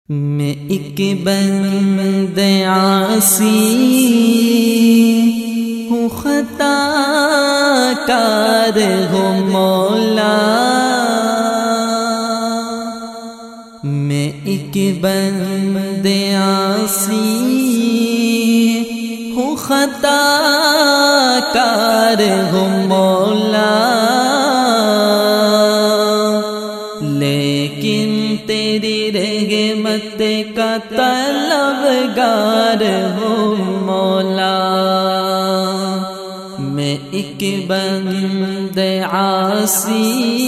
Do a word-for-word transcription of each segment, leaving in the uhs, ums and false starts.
میں ایک بند عاصی ہوں، خطا کار ہوں مولا، میں ایک بند عاصی ہوں، خطا کار ہوں مولا، لیکن تیری رحمت کا طلبگار ہوں مولا، میں ایک بند عاصی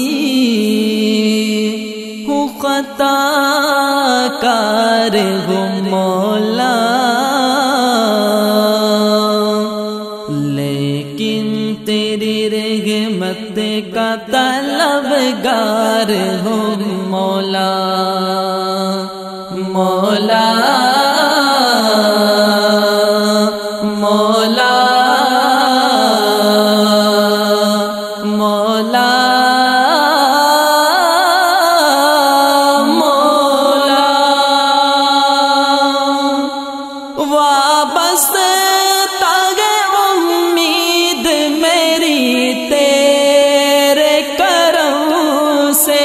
ہوں، خطا کار ہوں مولا، لیکن تیری رحمت کا طلبگار ہوں مولا، مولا مولا مولا مولا، وابستہ ہے امید میری تیرے کرم سے،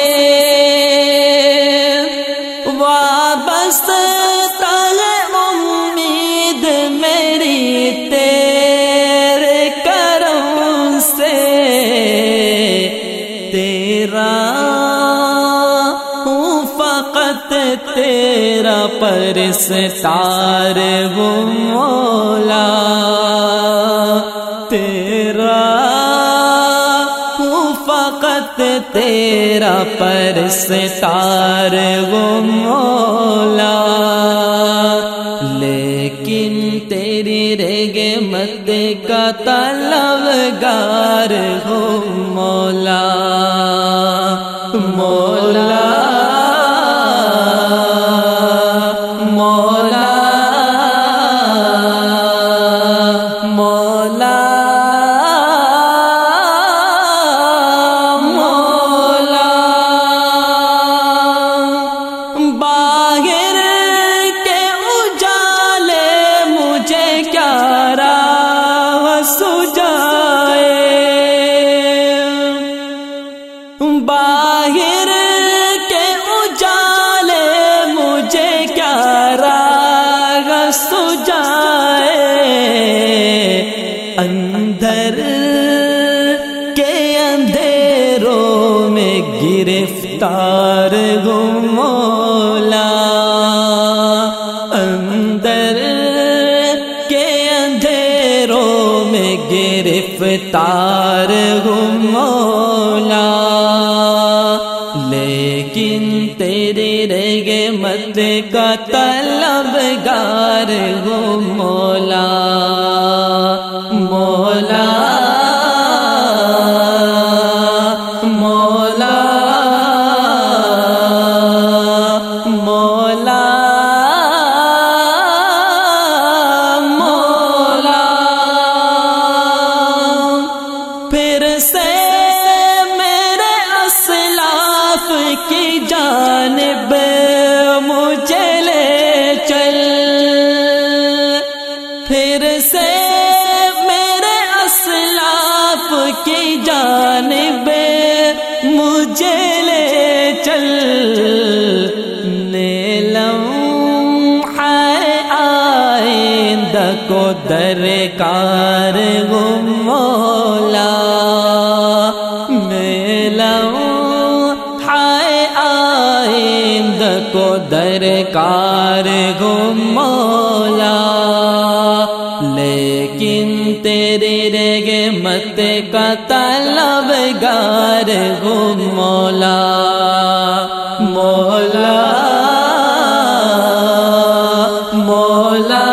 وابستہ ہے امید میری تیرے کرم سے، تیرا ہوں فقط تیرا پرستار ہوں مولا، تیرا ہوں فقط تیرا پرستار ہوں مولا، لیکن تیری رحمت کا طلبگار ہوں مولا، مولا مولا مولا مولا، باہر کے اجالے مجھے کیا راہ سجائے، باہر کے اجالے مجھے کیا راہ سجائے، اندر کے اندھیروں میں گرفتار ہوں مولا، اندر کے اندھیروں میں گرفتار ہوں مولا، لیکن تیری رحمت کا طلبگار ہوں مولا، مولا مولا مولا مولا، پھر سے میرے اسلاف کی جانب مجھے لے چل، پھر سے میرے اسلاف کی جانب مجھے لے چل، لمحہ آئندہ کو درکار ہوں مولا، میں لمحہ آئندہ کو درکار ہوں مولا، لیکن تیری رحمت کا طلبگار ہوں مولا، مولا مولا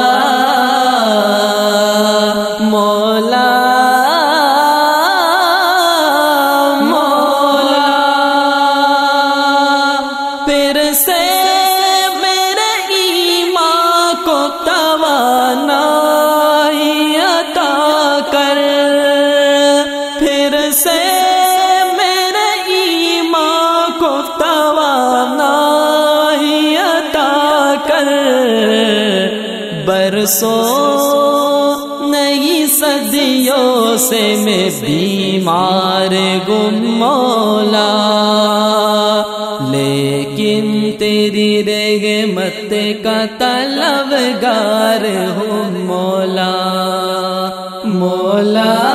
مولا مولا، پھر سے میرے ایمان کو توانائی عطا کر، پھر سے میرے ایمان برسوں نئی صدیوں سے میں بیمار گم مولا، لیکن تیری رحمت کا طلبگار ہوں مولا، مولا